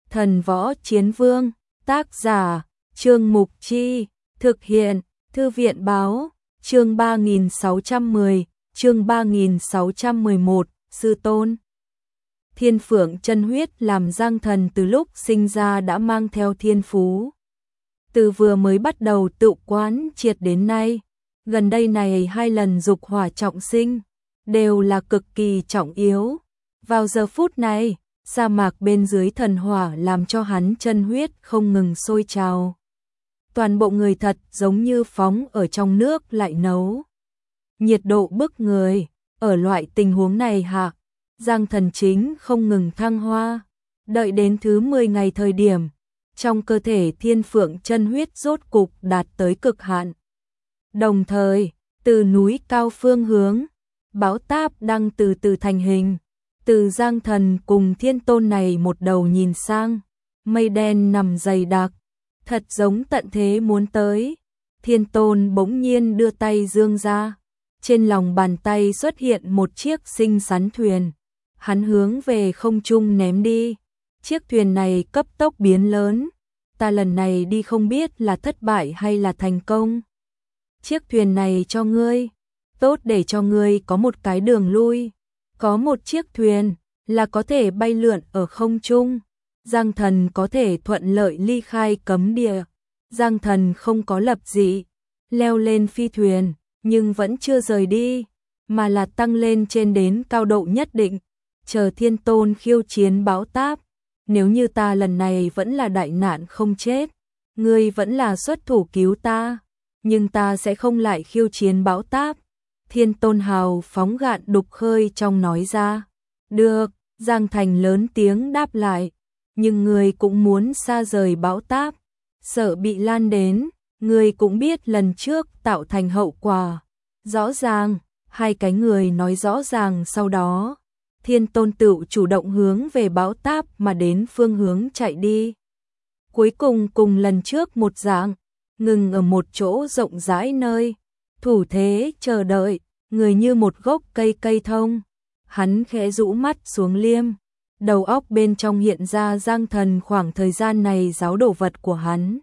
Thần Võ Chiến Vương, tác giả, Trương Mục Chi, thực hiện, Thư viện Báo, chương 3610, chương 3611, Sư Tôn. Thiên Phượng chân huyết làm Giang Thần từ lúc sinh ra đã mang theo thiên phú. Từ vừa mới bắt đầu tự quán triệt đến nay, gần đây này 2 lần dục hỏa trọng sinh, đều là cực kỳ trọng yếu. Vào giờ phút này, sa mạc bên dưới thần hỏa làm cho hắn chân huyết không ngừng sôi trào. Toàn bộ người thật giống như phóng ở trong nước lại nấu. Nhiệt độ bức người, ở loại tình huống này hạ, Giang Thần chính không ngừng thăng hoa. Đợi đến thứ 10 ngày thời điểm, trong cơ thể Thiên Phượng chân huyết rốt cục đạt tới cực hạn. Đồng thời, từ núi cao phương hướng, bão táp đang từ từ thành hình. Từ Giang Thần cùng Thiên Tôn này một đầu nhìn sang, mây đen nằm dày đặc, thật giống tận thế muốn tới. Thiên Tôn bỗng nhiên đưa tay giương ra, trên lòng bàn tay xuất hiện một chiếc xinh xắn thuyền, hắn hướng về không trung ném đi. Chiếc thuyền này cấp tốc biến lớn, ta lần này đi không biết là thất bại hay là thành công. Chiếc thuyền này cho ngươi, tốt để cho ngươi có một cái đường lui. Có một chiếc thuyền là có thể bay lượn ở không trung, Giang Thần có thể thuận lợi ly khai cấm địa. Giang Thần không có lập dị, leo lên phi thuyền, nhưng vẫn chưa rời đi, mà là tăng lên trên đến cao độ nhất định, chờ Thiên Tôn khiêu chiến bão táp. Nếu như ta lần này vẫn là đại nạn không chết, ngươi vẫn là xuất thủ cứu ta, nhưng ta sẽ không lại khiêu chiến bão táp. Thiên Tôn hào phóng gạn đục khơi trong nói ra. Được, Giang Thành lớn tiếng đáp lại, nhưng người cũng muốn xa rời bão táp, sợ bị lan đến, người cũng biết lần trước tạo thành hậu quả. Rõ ràng, hai cái người nói rõ ràng sau đó, Thiên Tôn tự chủ động hướng về bão táp mà đến phương hướng chạy đi. Cuối cùng cùng lần trước một dạng, ngừng ở một chỗ rộng rãi nơi, thủ thế chờ đợi, người như một gốc cây thông. Hắn khẽ rũ mắt xuống liêm, đầu óc bên trong hiện ra Giang Thần khoảng thời gian này giáo đồ vật của hắn.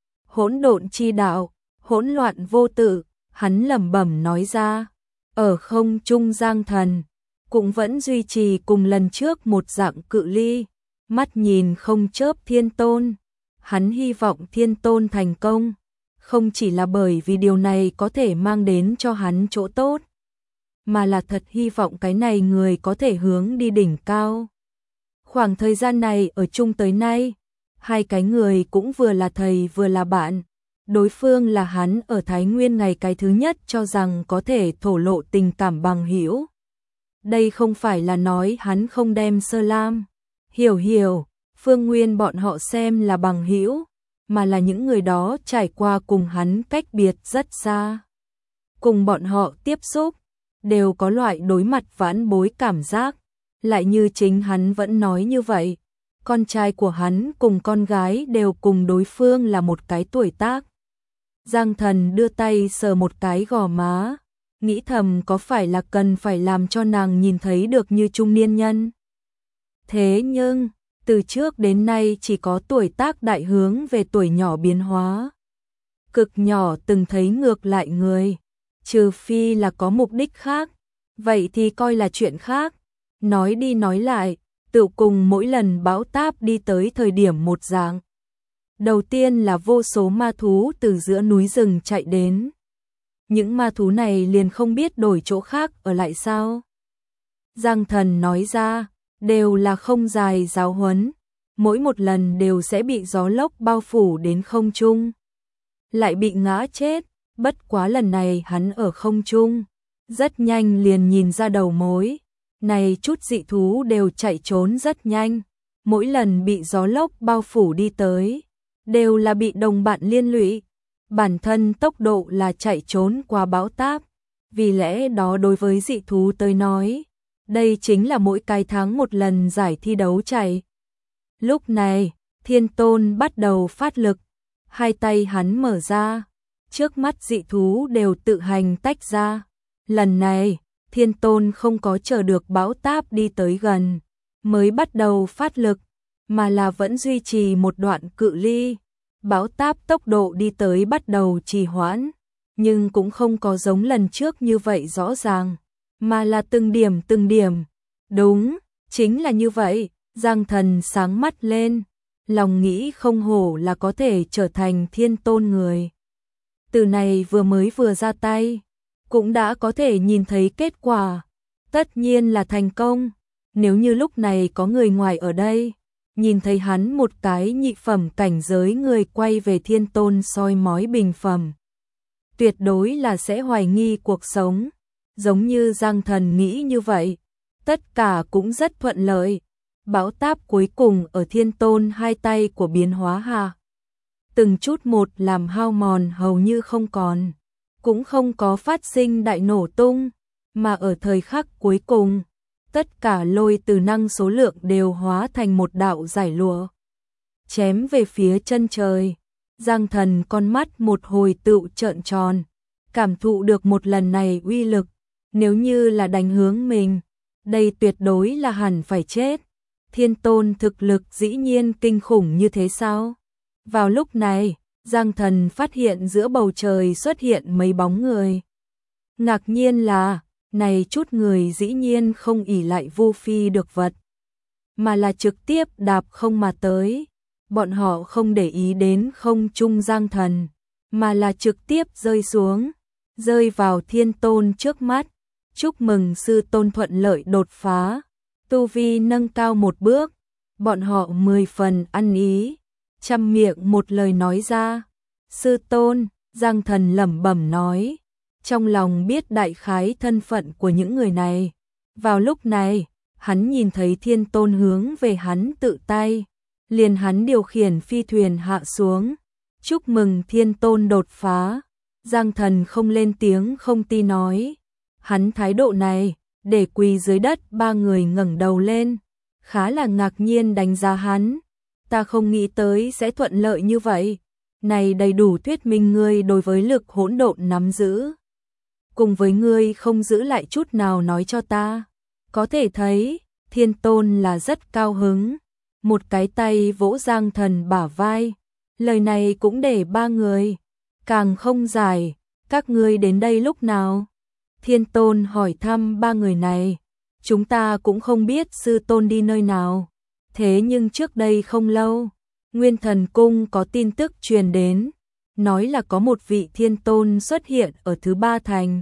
Hỗn độn chi đạo, hỗn loạn vô tự, hắn lẩm bẩm nói ra. Ở không trung Giang Thần cũng vẫn duy trì cùng lần trước một dạng cự ly, mắt nhìn không chớp Thiên Tôn. Hắn hy vọng Thiên Tôn thành công, không chỉ là bởi vì điều này có thể mang đến cho hắn chỗ tốt, mà là thật hy vọng cái này người có thể hướng đi đỉnh cao. Khoảng thời gian này ở chung tới nay, hai cái người cũng vừa là thầy vừa là bạn. Đối phương là hắn ở Thái Nguyên ngày cái thứ nhất cho rằng có thể thổ lộ tình cảm bằng hữu. Đây không phải là nói hắn không đem Sơ Lam, Hiểu, Phương Nguyên bọn họ xem là bằng hữu, mà là những người đó trải qua cùng hắn cách biệt rất xa. Cùng bọn họ tiếp xúc, đều có loại đối mặt vãn bối cảm giác, lại như chính hắn vẫn nói như vậy. Con trai của hắn cùng con gái đều cùng đối phương là một cái tuổi tác. Giang Thần đưa tay sờ một cái gò má, nghĩ thầm có phải là cần phải làm cho nàng nhìn thấy được như trung niên nhân. Thế nhưng, từ trước đến nay chỉ có tuổi tác đại hướng về tuổi nhỏ biến hóa. Cực nhỏ từng thấy ngược lại người, trừ phi là có mục đích khác, vậy thì coi là chuyện khác. Nói đi nói lại, tự cùng mỗi lần bão táp đi tới thời điểm một dạng. Đầu tiên là vô số ma thú từ giữa núi rừng chạy đến. Những ma thú này liền không biết đổi chỗ khác ở lại sao. Giang Thần nói ra, đều là không dài giáo huấn, mỗi một lần đều sẽ bị gió lốc bao phủ đến không trung, lại bị ngã chết. Bất quá lần này hắn ở không trung, rất nhanh liền nhìn ra đầu mối. Này chút dị thú đều chạy trốn rất nhanh, mỗi lần bị gió lốc bao phủ đi tới, đều là bị đồng bạn liên lụy. Bản thân tốc độ là chạy trốn qua bão táp, vì lẽ đó đối với dị thú tới nói, đây chính là mỗi cái tháng một lần giải thi đấu chạy. Lúc này, Thiên Tôn bắt đầu phát lực, hai tay hắn mở ra, trước mắt dị thú đều tự hành tách ra. Lần này, Thiên Tôn không có chờ được bão táp đi tới gần, mới bắt đầu phát lực. mà là vẫn duy trì một đoạn cự ly. Bão táp tốc độ đi tới bắt đầu trì hoãn, nhưng cũng không có giống lần trước như vậy rõ ràng, mà là từng điểm. Đúng, chính là như vậy, Giang Thần sáng mắt lên, lòng nghĩ không hổ là có thể trở thành thiên tôn người. Từ này vừa ra tay, cũng đã có thể nhìn thấy kết quả, tất nhiên là thành công. Nếu như lúc này có người ngoài ở đây, nhìn thấy hắn một cái nhị phẩm cảnh giới người quay về thiên tôn soi mói bình phẩm, tuyệt đối là sẽ hoài nghi cuộc sống. Giống như Giang Thần nghĩ như vậy, tất cả cũng rất thuận lợi. Bão táp cuối cùng ở thiên tôn hai tay của biến hóa hạ, từng chút một làm hao mòn hầu như không còn, cũng không có phát sinh đại nổ tung, mà ở thời khắc cuối cùng, tất cả lôi từ năng số lượng đều hóa thành một đạo giải lụa, chém về phía chân trời. Giang Thần con mắt một hồi tựu trợn tròn, cảm thụ được một lần này uy lực, nếu như là đánh hướng mình, đây tuyệt đối là hẳn phải chết. Thiên tôn thực lực dĩ nhiên kinh khủng như thế sao? Vào lúc này, Giang Thần phát hiện giữa bầu trời xuất hiện mấy bóng người. Ngạc nhiên là, này chút người dĩ nhiên không ỷ lại Vu Phi được vật, mà là trực tiếp đạp không mà tới. Bọn họ không để ý đến không trung Giang Thần, mà là trực tiếp rơi xuống, rơi vào thiên tôn trước mắt. Chúc mừng sư tôn thuận lợi đột phá, tu vi nâng cao một bước. Bọn họ 10 phần ăn ý, trăm miệng một lời nói ra. Sư tôn, Giang Thần lẩm bẩm nói, trong lòng biết đại khái thân phận của những người này. Vào lúc này, hắn nhìn thấy thiên tôn hướng về hắn tự tay, liền hắn điều khiển phi thuyền hạ xuống. Chúc mừng thiên tôn đột phá. Giang Thần không lên tiếng không tin nói. Hắn thái độ này, để quỳ dưới đất ba người ngẩng đầu lên, khá là ngạc nhiên đánh giá hắn. Ta không nghĩ tới sẽ thuận lợi như vậy. Này đầy đủ thuyết minh ngươi đối với lực hỗn độn nắm giữ. Cùng với ngươi không giữ lại chút nào nói cho ta. Có thể thấy, thiên tôn là rất cao hứng. Một cái tay vỗ Giang Thần bả vai. Lời này cũng để ba người. Càng không giải, các ngươi đến đây lúc nào? Thiên tôn hỏi thăm ba người này. Chúng ta cũng không biết sư tôn đi nơi nào. Thế nhưng trước đây không lâu, Nguyên Thần Cung có tin tức truyền đến, nói là có một vị thiên tôn xuất hiện ở thứ ba thành.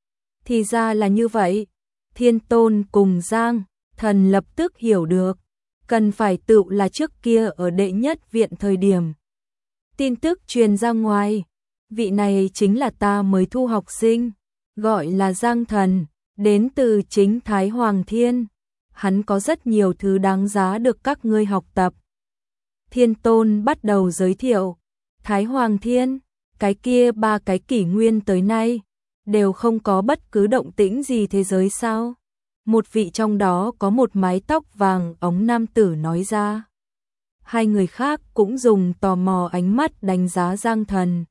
Thì ra là như vậy, thiên tôn cùng Giang Thần lập tức hiểu được, cần phải tự là trước kia ở đệ nhất viện thời điểm. Tin tức truyền ra ngoài, vị này chính là ta mới thu học sinh, gọi là Giang Thần, đến từ chính Thái Hoàng Thiên. Hắn có rất nhiều thứ đáng giá được các ngươi học tập. Thiên tôn bắt đầu giới thiệu. Thái Hoàng Thiên, cái kia ba cái kỷ nguyên tới nay, đều không có bất cứ động tĩnh gì thế giới sao? Một vị trong đó có một mái tóc vàng óng nam tử nói ra. Hai người khác cũng dùng tò mò ánh mắt đánh giá Giang Thần.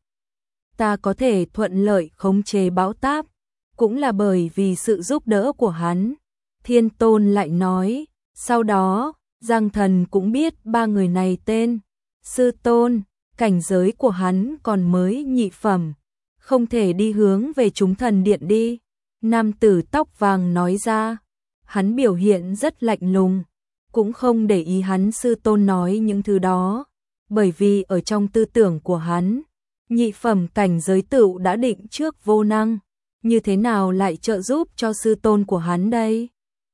Ta có thể thuận lợi khống chế bão táp, cũng là bởi vì sự giúp đỡ của hắn. Thiên tôn lại nói, sau đó, Giang Thần cũng biết ba người này tên. Sư tôn, cảnh giới của hắn còn mới nhị phẩm, không thể đi hướng về chúng thần điện đi. Nam tử tóc vàng nói ra, hắn biểu hiện rất lạnh lùng, cũng không để ý hắn sư tôn nói những thứ đó, bởi vì ở trong tư tưởng của hắn, nhị phẩm cảnh giới tựu đã định trước vô năng, như thế nào lại trợ giúp cho sư tôn của hắn đây?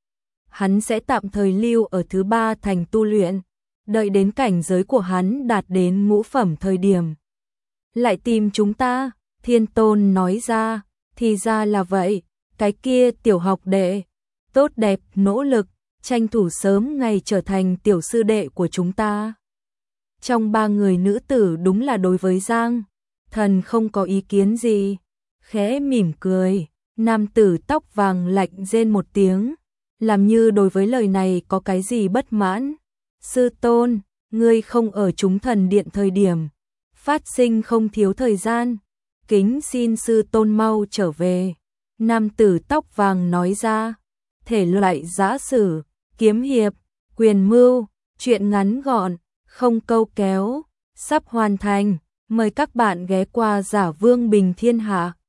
Hắn sẽ tạm thời lưu ở thứ ba thành tu luyện, đợi đến cảnh giới của hắn đạt đến ngũ phẩm thời điểm. Lại tìm chúng ta, thiên tôn nói ra, thì ra là vậy, cái kia tiểu học đệ, tốt đẹp, nỗ lực, tranh thủ sớm ngày trở thành tiểu sư đệ của chúng ta. Trong ba người nữ tử đúng là đối với Giang Thần không có ý kiến gì, khẽ mỉm cười, nam tử tóc vàng lạnh rên một tiếng, làm như đối với lời này có cái gì bất mãn. Sư tôn, ngươi không ở chúng thần điện thời điểm, phát sinh không thiếu thời gian, kính xin sư tôn mau trở về. Nam tử tóc vàng nói ra, thể loại giã sử, kiếm hiệp, quyền mưu, Chuyện ngắn gọn, không câu kéo, sắp hoàn thành. Mời các bạn ghé qua Giả Vương Bình Thiên Hạ.